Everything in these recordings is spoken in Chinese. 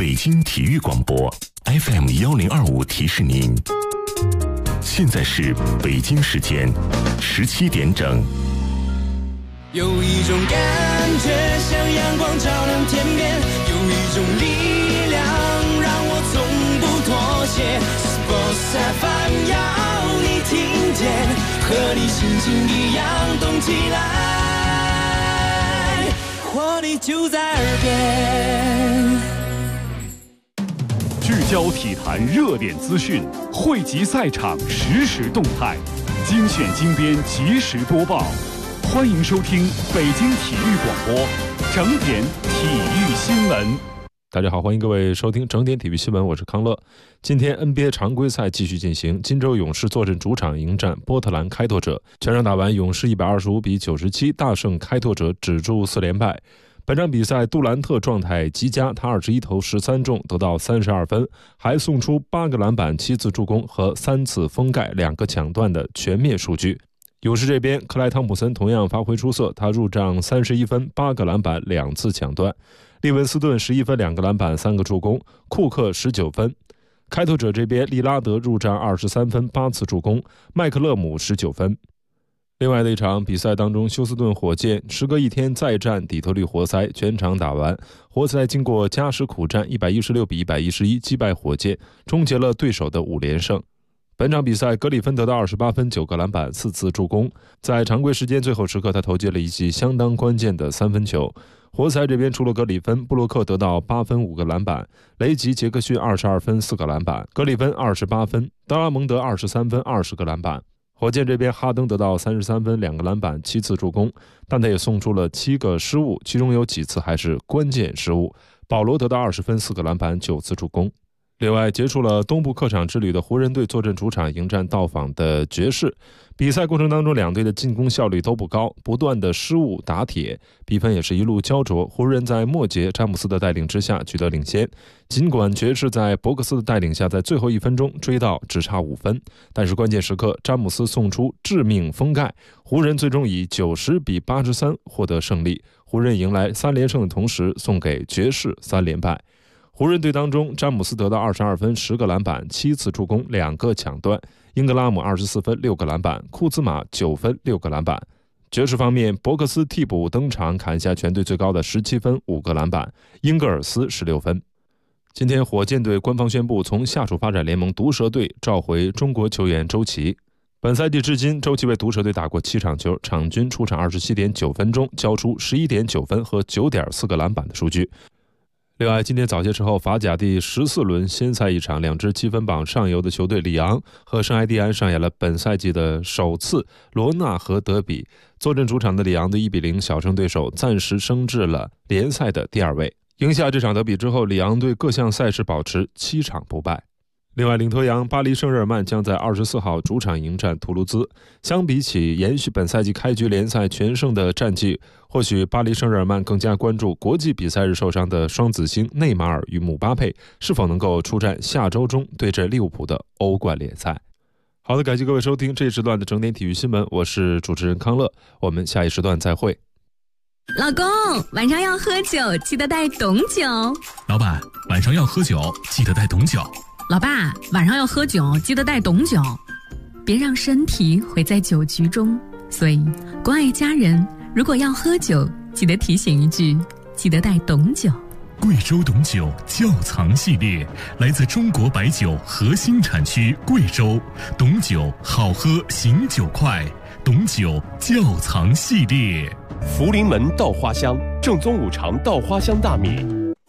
北京体育广播 FM1025提示您，现在是北京时间17点整。 有一种感觉像阳光照亮天边，有一种力量让我从不妥协。Sports FM 要你听见，和你心情一样动起来，活力就在耳边。 聚焦体坛热点资讯，汇集赛场实时动态，精选精编及时播报。欢迎收听北京体育广播整点体育新闻。 大家好，欢迎各位收听整点体育新闻，我是康乐。今天 NBA 常规赛继续进行，金州勇士坐镇主场迎战波特兰开拓者，全场打完，勇士125比97大胜开拓者，止住4连败。本场比赛杜兰特状态极佳，他21投13中，得到32分，还送出8个篮板、7次助攻和3次封盖、2个抢断的全面数据。勇士这边，克莱汤普森同样发挥出色，他入账31分、8个篮板、2次抢断。利文斯顿11分、2个篮板、3个助攻，库克19分。开拓者这边，利拉德入账23分、8次助攻，麦克勒姆19分。另外的一场比赛当中，休斯顿火箭时隔1天再战底特律活塞，全场打完，活塞经过加时苦战116比111击败火箭，终结了对手的5连胜。本场比赛，格里芬得到28分、9个篮板、4次助攻，在常规时间最后时刻，他投进了一记相当关键的3分球。活塞这边除了格里芬，布洛克得到8分、5个篮板，雷吉、杰克逊22分、4个篮板，格里芬28分，德拉蒙德23分、20个篮板。火箭这边，哈登得到33分、2个篮板、7次助攻，但他也送出了7个失误，其中有几次还是关键失误。保罗得到20分、4个篮板、9次助攻。另外，结束了东部客场之旅的湖人队坐镇主场迎战到访的爵士。比赛过程当中，两队的进攻效率都不高，不断的失误打铁，比分也是一路焦灼。湖人在末节詹姆斯的带领之下取得领先，尽管爵士在博克斯的带领下在最后1分钟追到只差5分，但是关键时刻詹姆斯送出致命封盖，湖人最终以90比83获得胜利。湖人迎来3连胜的同时，送给爵士3连败。湖人队当中，詹姆斯得到22分、10个篮板、7次助攻、2个抢断；英格拉姆24分、6个篮板；库兹马9分、6个篮板。爵士方面，伯克斯替补登场，砍下全队最高的17分、5个篮板；英格尔斯16分。今天，火箭队官方宣布从下属发展联盟毒蛇队召回中国球员周琦。本赛季至今，周琦为毒蛇队打过7场球，场均出场27.9分钟，交出11.9分和9.4个篮板的数据。另外，今天早些时候，法甲第14轮先赛一场，两支积分榜上游的球队里昂和圣埃蒂安上演了本赛季的首次罗纳河德比。坐镇主场的里昂的1比0小胜对手，暂时升至了联赛的第2位。赢下这场德比之后，里昂队各项赛事保持7场不败。另外，领头羊巴黎圣日耳曼将在24号主场迎战图卢兹。相比起延续本赛季开局联赛全胜的战绩，或许巴黎圣日耳曼更加关注国际比赛日受伤的双子星内马尔与姆巴佩是否能够出战下周中对阵利物浦的欧冠联赛。好的，感谢各位收听这一时段的整点体育新闻，我是主持人康乐，我们下一时段再会。 老公，晚上要喝酒，记得带懂酒。 老板，晚上要喝酒，记得带懂酒。 老爸，晚上要喝酒，记得带懂酒，别让身体毁在酒局中。所以，关爱家人，如果要喝酒，记得提醒一句，记得带懂酒。 贵州董酒窖藏系列，来自中国白酒核心产区贵州，董酒好喝，醒酒快，董酒窖藏系列。 福临门稻花香，正宗五常稻花香大米。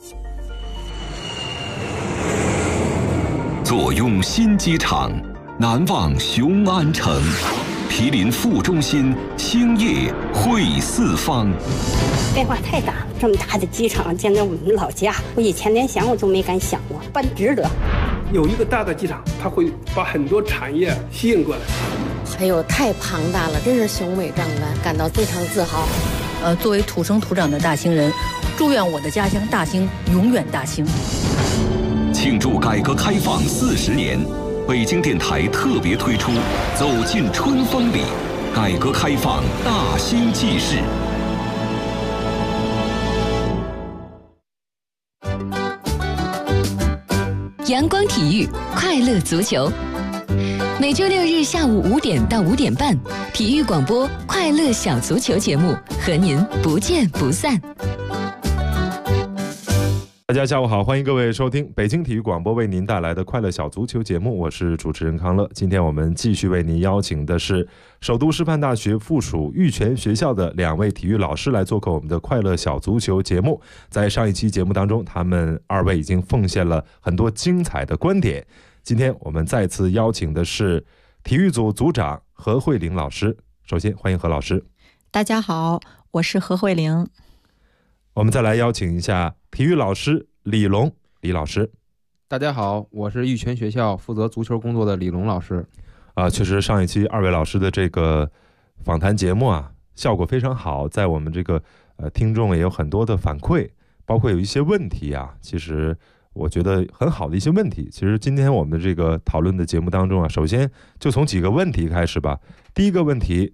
坐拥新机场，难忘雄安城，毗邻副中心，兴业汇四方。 变化太大了，这么大的机场建在我们老家，我以前连想我都没敢想过，办值得。 有一个大的机场，它会把很多产业吸引过来。 还有太庞大了，真是雄伟壮观，感到非常自豪。 作为土生土长的大兴人，祝愿我的家乡大兴永远大兴。 庆祝改革开放40年，北京电台特别推出《走进春风里》，改革开放大兴纪事。 阳光体育快乐足球。每周六日下午5点到5点半，体育广播快乐小足球节目和您不见不散。 大家下午好，欢迎各位收听北京体育广播为您带来的快乐小足球节目，我是主持人康乐。今天我们继续为您邀请的是首都师范大学附属玉泉学校的2位体育老师来做客我们的快乐小足球节目。在上一期节目当中，他们2位已经奉献了很多精彩的观点。今天我们再次邀请的是体育组组长何慧玲老师。首先欢迎何老师。 大家好，我是何慧玲。 我们再来邀请一下体育老师李龙，李老师。 大家好，我是玉泉学校负责足球工作的李龙老师。 确实上一期2位老师的这个访谈节目啊，效果非常好，在我们这个听众也有很多的反馈，包括有一些问题啊，其实我觉得很好的一些问题。其实今天我们这个讨论的节目当中啊，首先就从几个问题开始吧。第一个问题，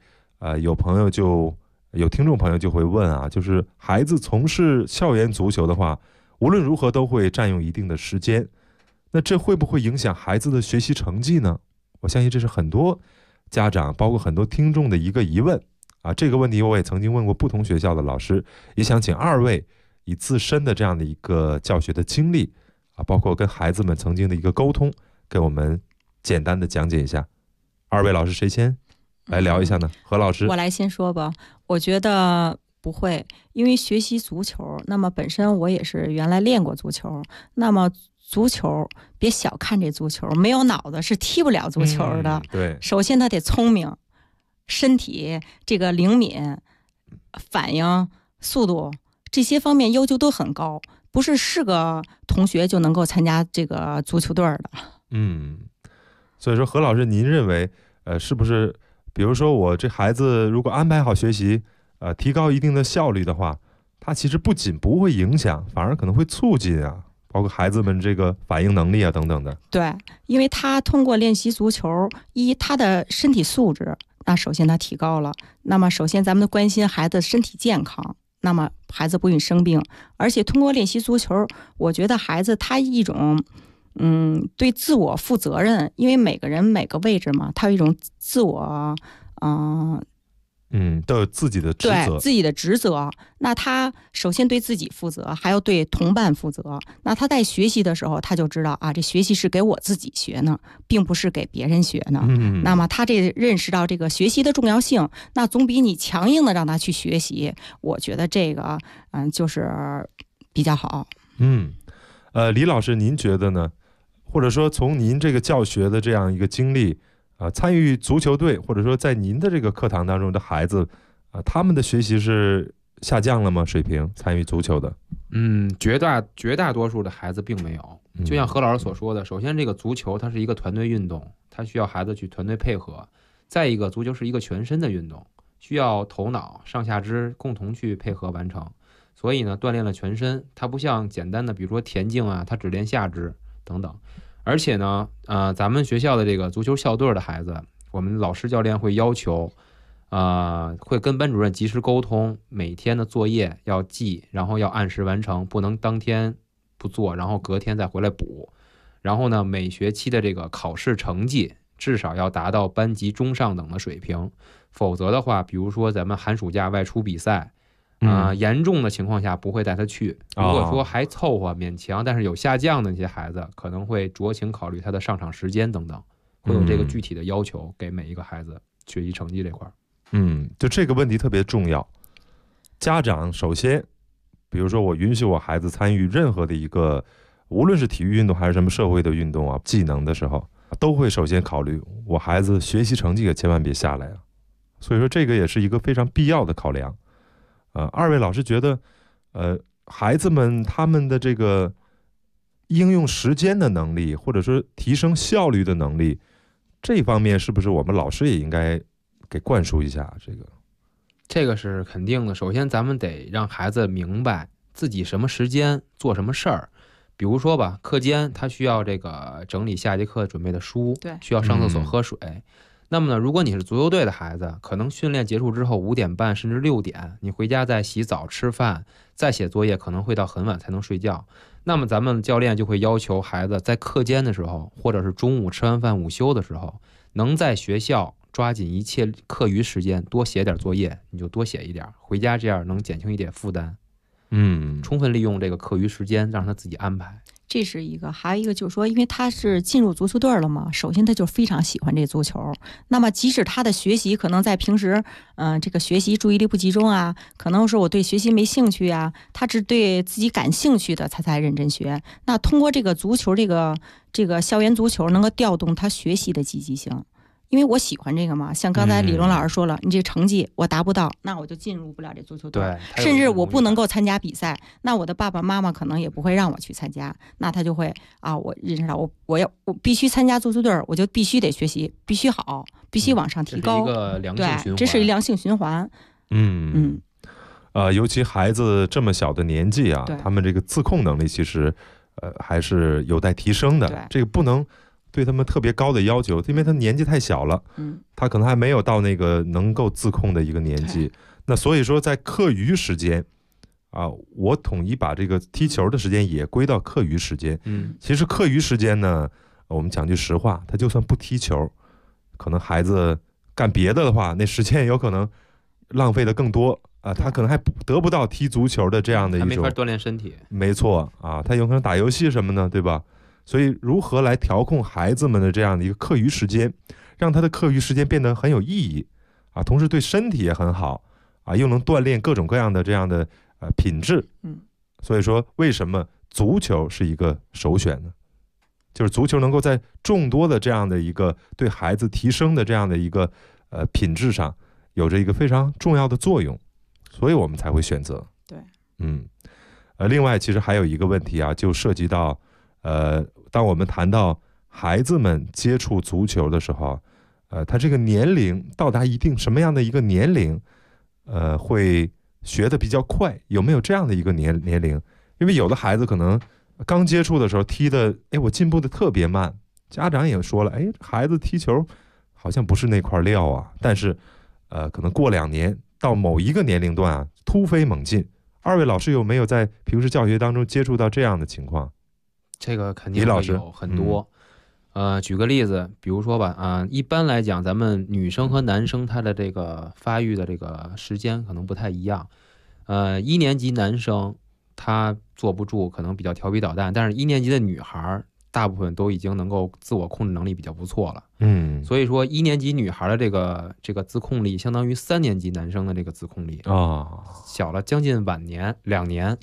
有听众朋友就会问啊，就是孩子从事校园足球的话，无论如何都会占用一定的时间，那这会不会影响孩子的学习成绩呢？我相信这是很多家长包括很多听众的一个疑问啊。这个问题我也曾经问过不同学校的老师，也想请2位以自身的这样的一个教学的经历啊，包括跟孩子们曾经的一个沟通，给我们简单的讲解一下。2位老师谁先来聊一下呢？何老师。 我来先说吧。我觉得不会，因为学习足球，那么本身我也是原来练过足球，那么足球别小看这足球，没有脑子是踢不了足球的。 对， 首先他得聪明，身体这个灵敏，反应速度这些方面要求都很高，不是个同学就能够参加这个足球队的。 所以说何老师您认为是不是比如说我这孩子如果安排好学习提高一定的效率的话，他其实不仅不会影响，反而可能会促进啊，包括孩子们这个反应能力啊等等的。 对，因为他通过练习足球，他的身体素质，那首先他提高了，那么首先咱们都关心孩子身体健康，那么孩子不允生病，而且通过练习足球，我觉得孩子他一种对自我负责任，因为每个人每个位置嘛，他有一种自我都有自己的职责， 对自己的职责。那他首先对自己负责，还要对同伴负责。那他在学习的时候，他就知道啊，这学习是给我自己学呢，并不是给别人学呢。那么他这认识到这个学习的重要性，那总比你强硬的让他去学习，我觉得这个就是比较好。 李老师您觉得呢？或者说从您这个教学的这样一个经历参与足球队，或者说在您的这个课堂当中的孩子他们的学习是下降了吗？水平参与足球的绝大多数的孩子并没有。就像何老师所说的，首先这个足球它是一个团队运动，它需要孩子去团队配合。再一个，足球是一个全身的运动，需要头脑上下肢共同去配合完成，所以呢锻炼了全身。它不像简单的比如说田径啊，它只练下肢等等。而且呢咱们学校的这个足球校队的孩子，我们老师教练会要求会跟班主任及时沟通，每天的作业要记，然后要按时完成，不能当天不做然后隔天再回来补。然后呢每学期的这个考试成绩至少要达到班级中上等的水平，否则的话比如说咱们寒暑假外出比赛严重的情况下不会带他去。如果说还凑合勉强但是有下降的那些孩子，可能会酌情考虑他的上场时间等等，会有这个具体的要求给每一个孩子学习成绩这块。 就这个问题特别重要。家长首先比如说我允许我孩子参与任何的一个无论是体育运动还是什么社会的运动啊技能的时候，都会首先考虑我孩子学习成绩可千万别下来啊。所以说这个也是一个非常必要的考量。2位老师觉得孩子们他们的这个应用时间的能力，或者说提升效率的能力，这方面是不是我们老师也应该给灌输一下？ 这个是肯定的。首先咱们得让孩子明白自己什么时间做什么事儿。比如说吧，课间他需要这个整理下节课准备的书， 对， 需要上厕所喝水。那么呢，如果你是足球队的孩子，可能训练结束之后5点半甚至6点，你回家再洗澡吃饭再写作业，可能会到很晚才能睡觉。 那么咱们教练就会要求孩子在课间的时候，或者是中午吃完饭午休的时候，能在学校抓紧一切课余时间多写点作业，你就多写一点，回家这样能减轻一点负担。充分利用这个课余时间，让他自己安排。 这是一个，还有一个就是说，因为他是进入足球队了嘛，首先他就非常喜欢这足球。那么即使他的学习可能在平时，这个学习注意力不集中啊，可能是我对学习没兴趣啊，他只对自己感兴趣的他才认真学。那通过这个足球，这个校园足球能够调动他学习的积极性。因为我喜欢这个嘛，像刚才李龙老师说了，你这成绩我达不到，那我就进入不了这足球队，甚至我不能够参加比赛，那我的爸爸妈妈可能也不会让我去参加，那他就会我认识到我必须参加足球队，我就必须得学习，必须好，必须往上提高，对，这是一良性循环。 尤其孩子这么小的年纪啊，他们这个自控能力其实还是有待提升的，这个不能对他们特别高的要求，因为他年纪太小了，他可能还没有到那个能够自控的一个年纪。那所以说在课余时间我统一把这个踢球的时间也归到课余时间。其实课余时间呢，我们讲句实话，他就算不踢球，可能孩子干别的话，那时间有可能浪费的更多他可能还得不到踢足球的这样的一种， 还没法锻炼身体。 没错他有可能打游戏什么的，对吧？所以如何来调控孩子们的这样的一个课余时间，让他的课余时间变得很有意义同时对身体也很好又能锻炼各种各样的这样的品质。所以说为什么足球是一个首选呢？就是足球能够在众多的这样的一个对孩子提升的这样的一个品质上有着一个非常重要的作用，所以我们才会选择。 对， 另外其实还有一个问题就涉及到当我们谈到孩子们接触足球的时候他这个年龄到达一定什么样的一个年龄会学得比较快，有没有这样的一个年龄？因为有的孩子可能刚接触的时候踢的我进步的特别慢，家长也说了孩子踢球好像不是那块料但是可能过2年到某一个年龄段突飞猛进。二位老师有没有在平时教学当中接触到这样的情况？ 这个肯定会有很多。举个例子，比如说吧一般来讲咱们女生和男生他的这个发育的这个时间可能不太一样。1年级男生他坐不住，可能比较调皮捣蛋，但是1年级的女孩大部分都已经能够自我控制能力比较不错了。所以说1年级女孩的这个自控力相当于3年级男生的这个自控力小了将近2年。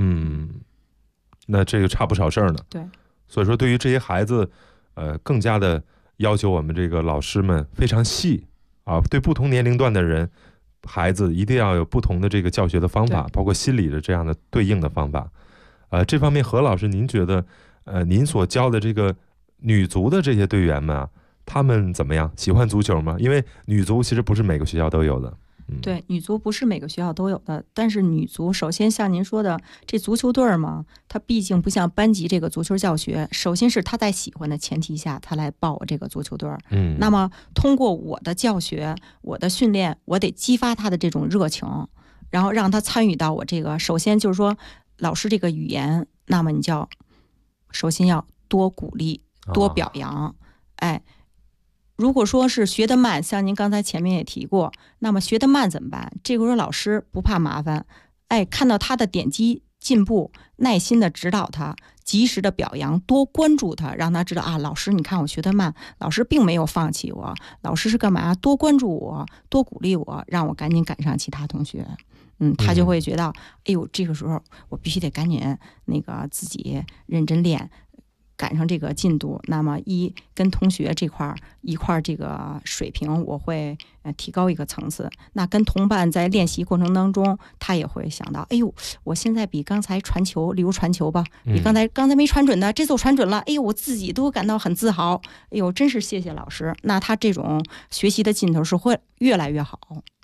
那这个差不少事儿呢。 对， 所以说对于这些孩子更加的要求我们这个老师们非常细对不同年龄段的人孩子一定要有不同的这个教学的方法，包括心理的这样的对应的方法。这方面何老师您觉得您所教的这个女足的这些队员们他们怎么样？喜欢足球吗？因为女足其实不是每个学校都有的。 对，女足不是每个学校都有的，但是女足首先像您说的这足球队嘛，它毕竟不像班级这个足球教学，首先是他在喜欢的前提下他来报我这个足球队。那么通过我的教学我的训练，我得激发他的这种热情，然后让他参与到我这个，首先就是说老师这个语言，那么你就要首先要多鼓励多表扬。如果说是学得慢，像您刚才前面也提过，那么学得慢怎么办？这个时候老师不怕麻烦，看到他的点击进步，耐心的指导他，及时的表扬，多关注他，让他知道老师你看我学得慢，老师并没有放弃我，老师是干嘛？多关注我，多鼓励我，让我赶紧赶上其他同学。他就会觉得这个时候我必须得赶紧那个自己认真练，赶上这个进度。那么跟同学这块一块这个水平我会提高一个层次。那跟同伴在练习过程当中，他也会想到我现在比刚才传球，例如传球吧，比刚才没传准的，这次我传准了，我自己都感到很自豪，真是谢谢老师。那他这种学习的劲头是会越来越好。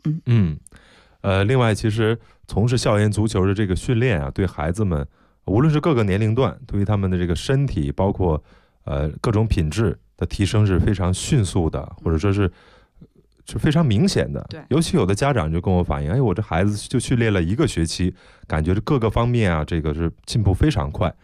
另外其实从事校园足球的这个训练对孩子们无论是各个年龄段，对于他们的这个身体包括各种品质的提升是非常迅速的，或者说是非常明显的。尤其有的家长就跟我反映，我这孩子就训练了1个学期，感觉这各个方面这个是进步非常快。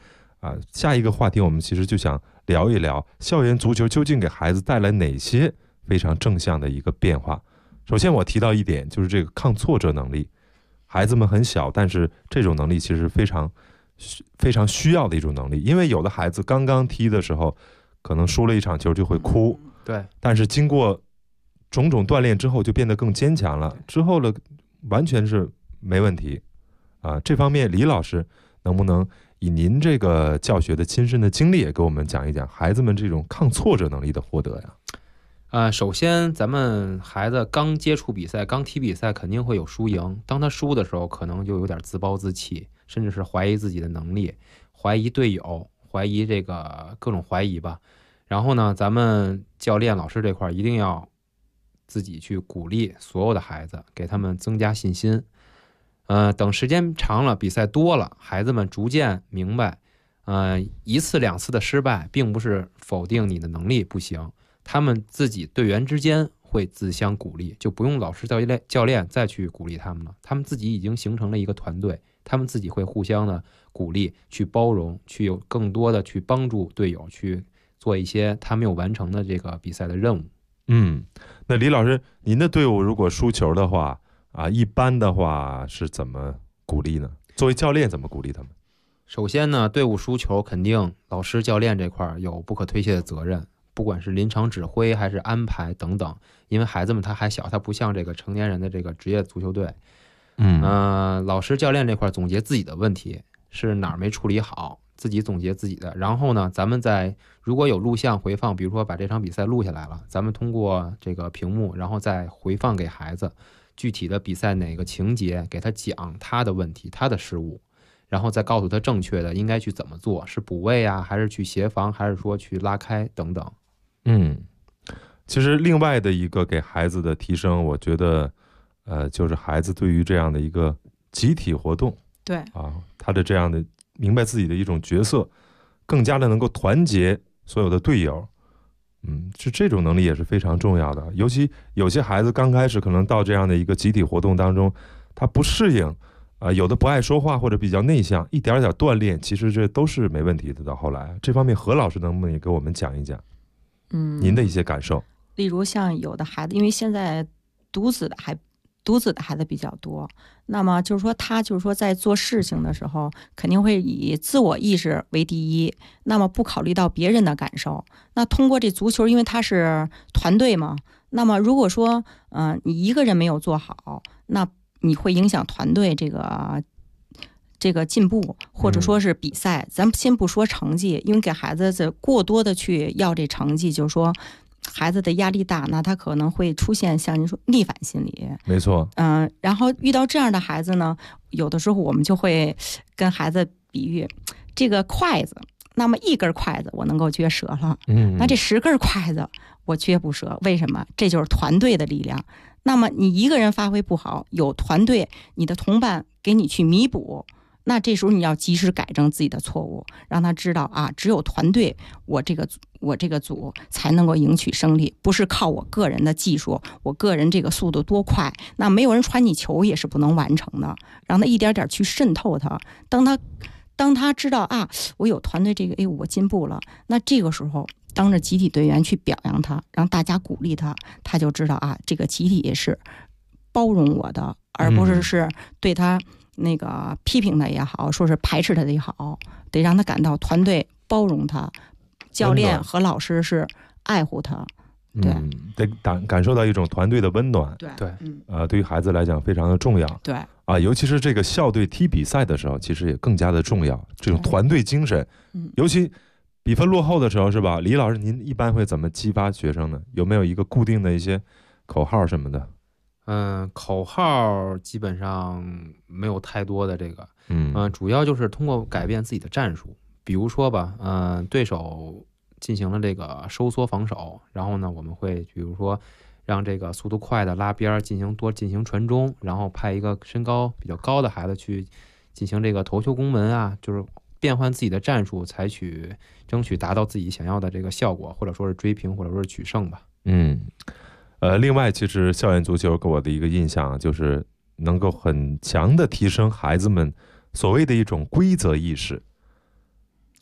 下一个话题我们其实就想聊一聊校园足球究竟给孩子带来哪些非常正向的一个变化。首先我提到一点，就是这个抗挫折能力，孩子们很小，但是这种能力其实非常需要的一种能力。因为有的孩子刚刚踢的时候可能输了一场球就会哭， 对， 但是经过种种锻炼之后就变得更坚强了，之后了完全是没问题这方面李老师能不能以您这个教学的亲身的经历也给我们讲一讲孩子们这种抗挫折能力的获得呀？ 首先咱们孩子刚接触比赛，刚踢比赛肯定会有输赢，当他输的时候可能就有点自暴自弃，甚至是怀疑自己的能力，怀疑队友，怀疑这个各种怀疑吧。然后呢，咱们教练老师这块一定要自己去鼓励所有的孩子，给他们增加信心。等时间长了，比赛多了，孩子们逐渐明白，一次两次的失败并不是否定你的能力不行，他们自己队员之间会自相鼓励，就不用老师教练再去鼓励他们了，他们自己已经形成了一个团队，他们自己会互相的鼓励，去包容，去有更多的去帮助队友去做一些他没有完成的这个比赛的任务。 那李老师，您的队伍如果输球的话一般的话是怎么鼓励呢？作为教练怎么鼓励他们？ 首先呢，队伍输球肯定老师教练这块有不可推卸的责任，不管是临场指挥还是安排等等，因为孩子们他还小，他不像这个成年人的这个职业足球队。老师教练这块总结自己的问题是哪儿没处理好，自己总结自己的。然后呢，咱们如果有录像回放，比如说把这场比赛录下来了，咱们通过这个屏幕，然后再回放给孩子具体的比赛哪个情节，给他讲他的问题，他的失误，然后再告诉他正确的应该去怎么做，是补位还是去协防，还是说去拉开等等。 其实另外的一个给孩子的提升，我觉得就是孩子对于这样的一个集体活动， 对他的这样的明白自己的一种角色，更加的能够团结所有的队友。这种能力也是非常重要的。尤其有些孩子刚开始可能到这样的一个集体活动当中，他不适应有的不爱说话或者比较内向，一点点锻炼，其实这都是没问题的。到后来这方面，何老师能不能也给我们讲一讲您的一些感受？ 例如像有的孩子，因为现在独子的孩子比较多，那么就是说他就是说在做事情的时候肯定会以自我意识为第一，那么不考虑到别人的感受。那通过这足球，因为它是团队嘛，那么如果说你一个人没有做好，那你会影响团队这个进步，或者说是比赛。咱们先不说成绩，因为给孩子过多的去要这成绩，就是说孩子的压力大，那他可能会出现像您说逆反心理。 没错。 然后遇到这样的孩子呢，有的时候我们就会跟孩子比喻这个筷子，那么一根筷子我能够撅折了，那这10根筷子我撅不折，为什么？这就是团队的力量。那么你一个人发挥不好，有团队，你的同伴给你去弥补，那这时候你要及时改正自己的错误，让他知道只有团队，我这个组才能够赢取胜利，不是靠我个人的技术，我个人这个速度多快，那没有人传你球也是不能完成的。让他一点点去渗透他，当他知道我有团队这个，我进步了，那这个时候当着集体队员去表扬他，让大家鼓励他，他就知道这个集体也是包容我的，而不是对他那个批评他也好，说是排斥他的也好，得让他感到团队包容他，教练和老师是爱护他。对， 得感受到一种团队的温暖。 对， 对于孩子来讲非常的重要。 对尤其是这个校队踢比赛的时候，其实也更加的重要。这种团队精神，尤其比分落后的时候，是吧？李老师，您一般会怎么激发学生呢？有没有一个固定的一些口号什么的？ 口号基本上没有太多的这个，主要就是通过改变自己的战术。比如说吧，对手进行了这个收缩防守，然后呢，我们会比如说让这个速度快的拉边进行传中，然后派一个身高比较高的孩子去进行这个头球攻门就是变换自己的战术，争取达到自己想要的这个效果，或者说是追平，或者说是取胜吧。 另外，其实校园足球给我的一个印象就是能够很强的提升孩子们所谓的一种规则意识。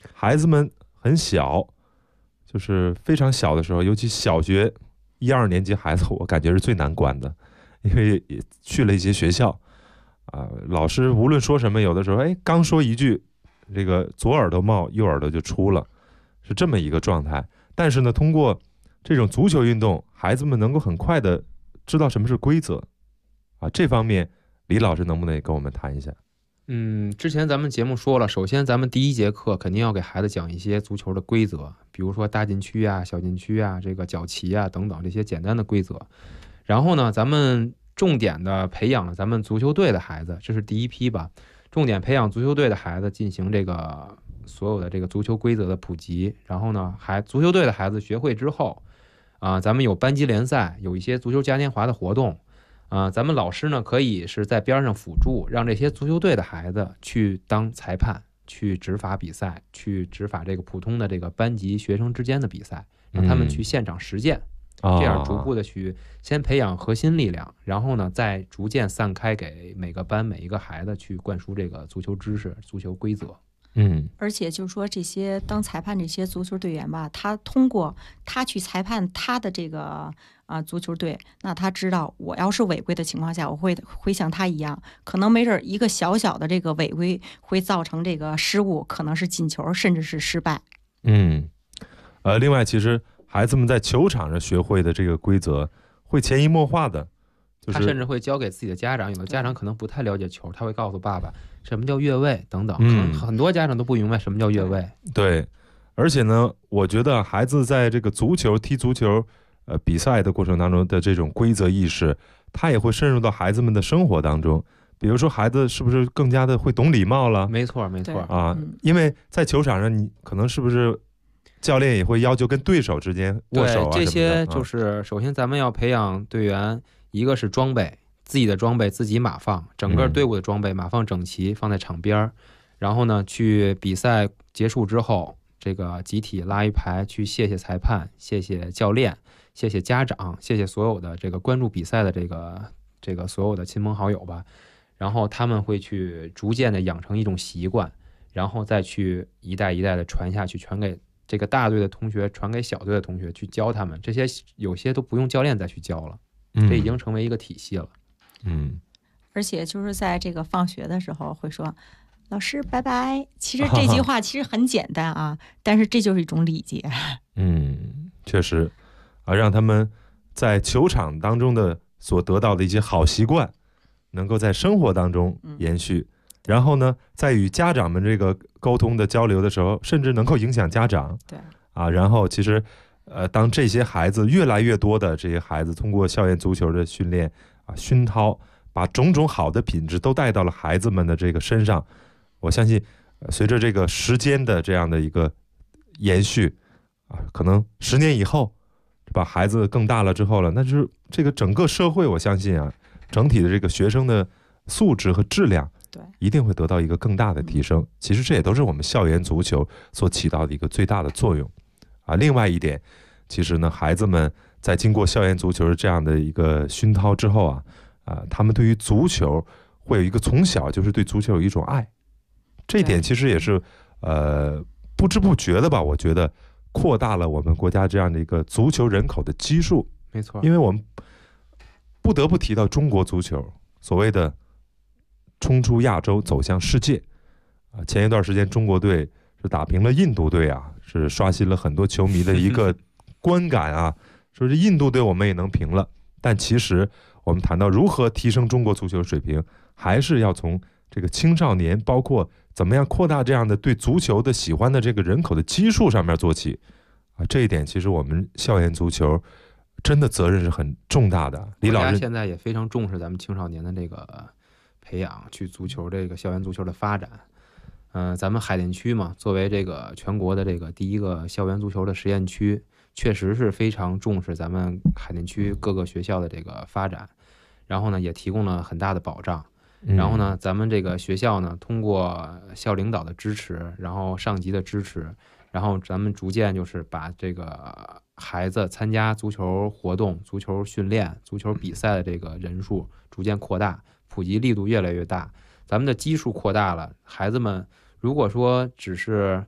孩子们很小，就是非常小的时候，尤其小学1、2年级孩子，我感觉是最难管的，因为也去了一些学校老师无论说什么，有的时候刚说一句，这个左耳朵冒右耳朵就出了，是这么一个状态。但是呢，通过这种足球运动，孩子们能够很快的知道什么是规则这方面李老师能不能也跟我们谈一下？ 之前咱们节目说了，首先咱们第1节课肯定要给孩子讲一些足球的规则，比如说大禁区啊、小禁区啊、这个角旗啊等等这些简单的规则。然后呢，咱们重点的培养了咱们足球队的孩子，这是第1批吧，重点培养足球队的孩子进行这个所有的这个足球规则的普及。然后呢，足球队的孩子学会之后咱们有班级联赛，有一些足球嘉年华的活动咱们老师呢可以是在边上辅助，让这些足球队的孩子去当裁判，去执法比赛，去执法这个普通的这个班级学生之间的比赛，让他们去现场实践，这样逐步的去先培养核心力量，然后呢再逐渐散开给每个班每一个孩子去灌输这个足球知识、足球规则。 而且就是说这些当裁判这些足球队员吧，他通过他去裁判他的这个足球队，那他知道我要是违规的情况下，我会像他一样，可能没准一个小小的这个违规会造成这个失误，可能是进球甚至是失败。 另外其实孩子们在球场上学会的这个规则会潜移默化的， 他甚至会教给自己的家长，有的家长可能不太了解球，他会告诉爸爸什么叫越位等等，可能很多家长都不明白什么叫越位。 对，而且呢，我觉得孩子在这个踢足球比赛的过程当中的这种规则意识，他也会渗入到孩子们的生活当中。比如说孩子是不是更加的会懂礼貌了？ 没错因为在球场上，你可能是不是教练也会要求跟对手之间握手这些就是首先咱们要培养队员，一个是装备，自己的装备自己码放，整个队伍的装备码放整齐放在场边，然后呢去比赛结束之后，这个集体拉一排去谢谢裁判，谢谢教练，谢谢家长，谢谢所有的这个关注比赛的这个所有的亲朋好友吧。然后他们会去逐渐的养成一种习惯，然后再去一代一代的传下去，传给这个大队的同学，传给小队的同学，去教他们。这些有些都不用教练再去教了，这已经成为一个体系了。 而且就是在这个放学的时候会说老师拜拜，其实这句话其实很简单但是这就是一种礼节。 确实让他们在球场当中的所得到的一些好习惯能够在生活当中延续，然后呢在与家长们这个沟通的交流的时候，甚至能够影响家长。 对然后其实当这些孩子越来越多的这些孩子通过校园足球的训练熏陶，把种种好的品质都带到了孩子们的这个身上，我相信随着这个时间的这样的一个延续可能10年以后，把孩子更大了之后了，那就是这个整个社会，我相信整体的这个学生的素质和质量一定会得到一个更大的提升。其实这也都是我们校园足球所起到的一个最大的作用另外一点，其实呢孩子们在经过校园足球这样的一个熏陶之后他们对于足球会有一个从小就是对足球有一种爱，这一点其实也是不知不觉的吧，我觉得扩大了我们国家这样的一个足球人口的基数。 没错， 因为我们不得不提到中国足球所谓的冲出亚洲走向世界前一段时间中国队是打平了印度队是刷新了很多球迷的一个观感说是印度队我们也能平了，但其实我们谈到如何提升中国足球水平，还是要从这个青少年，包括怎么样扩大这样的对足球的喜欢的这个人口的基数上面做起这一点其实我们校园足球真的责任是很重大的。李老师现在也非常重视咱们青少年的这个培养，去足球这个校园足球的发展。咱们海淀区嘛，作为这个全国的这个第一个校园足球的实验区，确实是非常重视咱们海淀区各个学校的这个发展，然后呢也提供了很大的保障。然后呢咱们这个学校呢通过校领导的支持，然后上级的支持，然后咱们逐渐就是把这个孩子参加足球活动、足球训练、足球比赛的这个人数逐渐扩大，普及力度越来越大，咱们的基数扩大了。孩子们如果说只是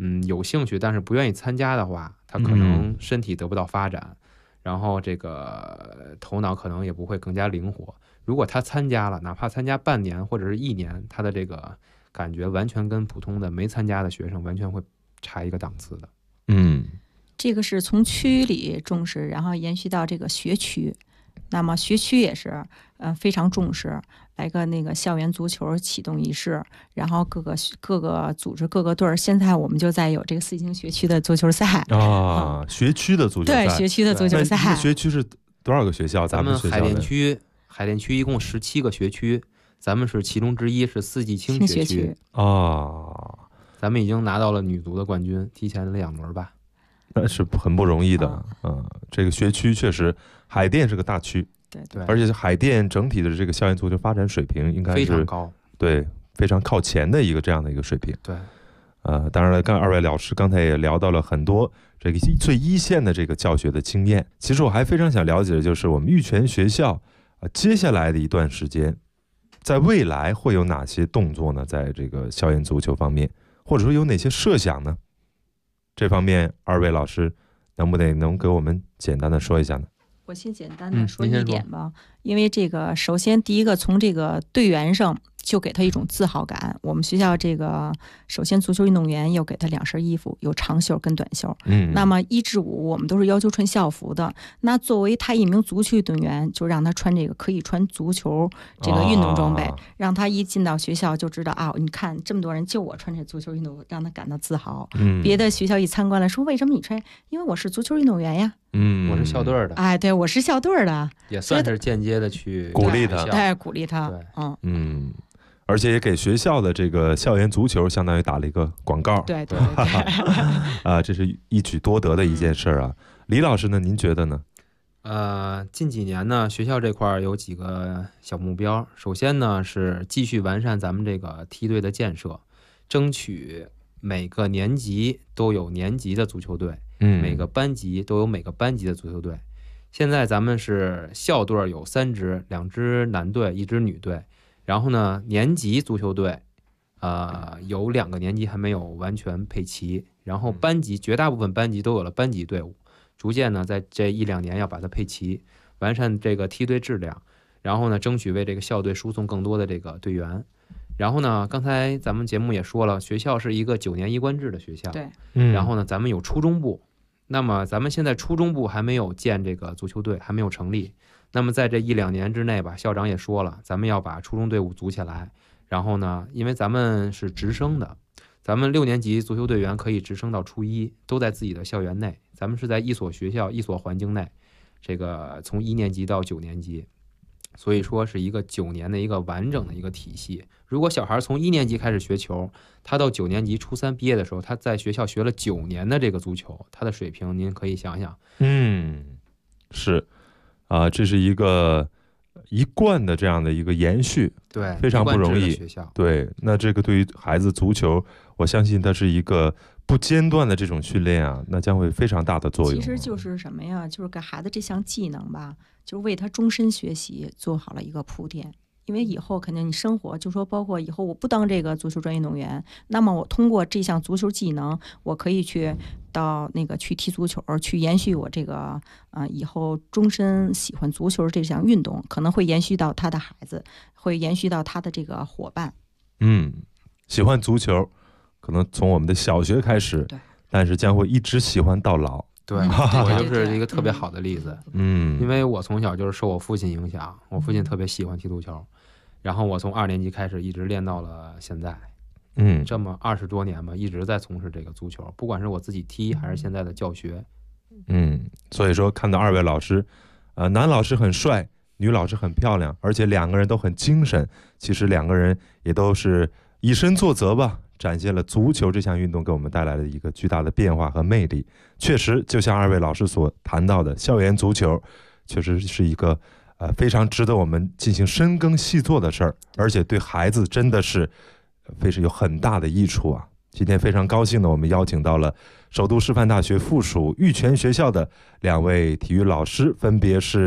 有兴趣但是不愿意参加的话，他可能身体得不到发展，然后这个头脑可能也不会更加灵活。如果他参加了，哪怕参加半年或者是1年，他的这个感觉完全跟普通的没参加的学生完全会差一个档次的。 这个是从区里重视，然后延续到这个学区。那么学区也是非常重视，来个那个校园足球启动仪式，然后各个组织各个队儿。现在我们就在有这个4星学区的足球赛学区的足球赛， 对，学区的足球赛。 那学区是多少个学校？ 咱们海淀区一共17个学区，咱们是其中之一，是四季青学区咱们已经拿到了女足的冠军，提前2轮吧。 那是很不容易的。这个学区确实，海淀是个大区， 对， 而且海淀整体的这个校园足球发展水平应该是非常高， 对，非常靠前的这样的一个水平。 对， 当然了，跟2位老师刚才也聊到了很多这个最一线的这个教学的经验。其实我还非常想了解的就是我们玉泉学校接下来的一段时间，在未来会有哪些动作呢？在这个校园足球方面，或者说有哪些设想呢？这方面2位老师能给我们简单的说一下呢？ 我先简单的说一点吧，因为这个首先第一个从这个队员上就给他一种自豪感。我们学校这个首先足球运动员要给他2身衣服，有长袖跟短袖。那么1至5我们都是要求穿校服的。那作为他一名足球运动员，就让他穿这个可以穿足球这个运动装备，让他一进到学校就知道你看这么多人就我穿这足球运动，让他感到自豪。别的学校一参观了说为什么你穿？因为我是足球运动员呀。 我是校队的。 对，我是校队的， 也算是间接的去鼓励他， 对，鼓励他。 而且也给学校的这个校园足球相当于打了一个广告。 对这是一举多得的一件事啊。李老师呢，您觉得呢？ 近几年呢，学校这块有几个小目标。首先呢，是继续完善咱们这个梯队的建设，争取每个年级都有年级的足球队，每个班级都有每个班级的足球队。现在咱们是校队有3支，2支男队，1支女队。然后呢，年级足球队，有2个年级还没有完全配齐。然后班级绝大部分班级都有了班级队伍，逐渐呢，在这1-2年要把它配齐，完善这个梯队质量。然后呢，争取为这个校队输送更多的这个队员。然后呢，刚才咱们节目也说了，学校是一个9年一贯制的学校。 对。 然后呢，咱们有初中部，那么咱们现在初中部还没有建这个足球队，还没有成立。那么在这1-2年之内吧，校长也说了，咱们要把初中队伍组起来。然后呢，因为咱们是直升的，咱们6年级足球队员可以直升到初1，都在自己的校园内。咱们是在一所学校、一所环境内，这个从1年级到9年级，所以说是一个9年的一个完整的一个体系。如果小孩从1年级开始学球，他到9年级初3毕业的时候，他在学校学了9年的这个足球，他的水平您可以想想。 是。这是一个一贯的这样的一个延续， 对， 非常不容易。 对， 那这个对于孩子足球，我相信它是一个不间断的这种训练啊，那将会非常大的作用。 其实就是什么呀？就是给孩子这项技能吧，就是为他终身学习做好了一个铺垫。因为以后肯定你生活，就说包括以后我不当这个足球专业运动员，那么我通过这项足球技能，我可以去到那个去踢足球，去延续我这个以后终身喜欢足球这项运动，可能会延续到他的孩子，会延续到他的这个伙伴。 喜欢足球，可能从我们的小学开始，但是将会一直喜欢到老。 对，我就是一个特别好的例子。因为我从小就是受我父亲影响，我父亲特别喜欢踢足球，然后我从2年级开始一直练到了现在。这么20多年吧，一直在从事这个足球，不管是我自己踢还是现在的教学。 所以说看到2位老师，男老师很帅，女老师很漂亮，而且2个人都很精神。其实2个人也都是以身作则吧，展现了足球这项运动给我们带来的一个巨大的变化和魅力。确实就像2位老师所谈到的，校园足球确实是一个非常值得我们进行深耕细作的事儿，而且对孩子真的是非常有很大的益处啊。今天非常高兴的，我们邀请到了首都师范大学附属玉泉学校的2位体育老师，分别是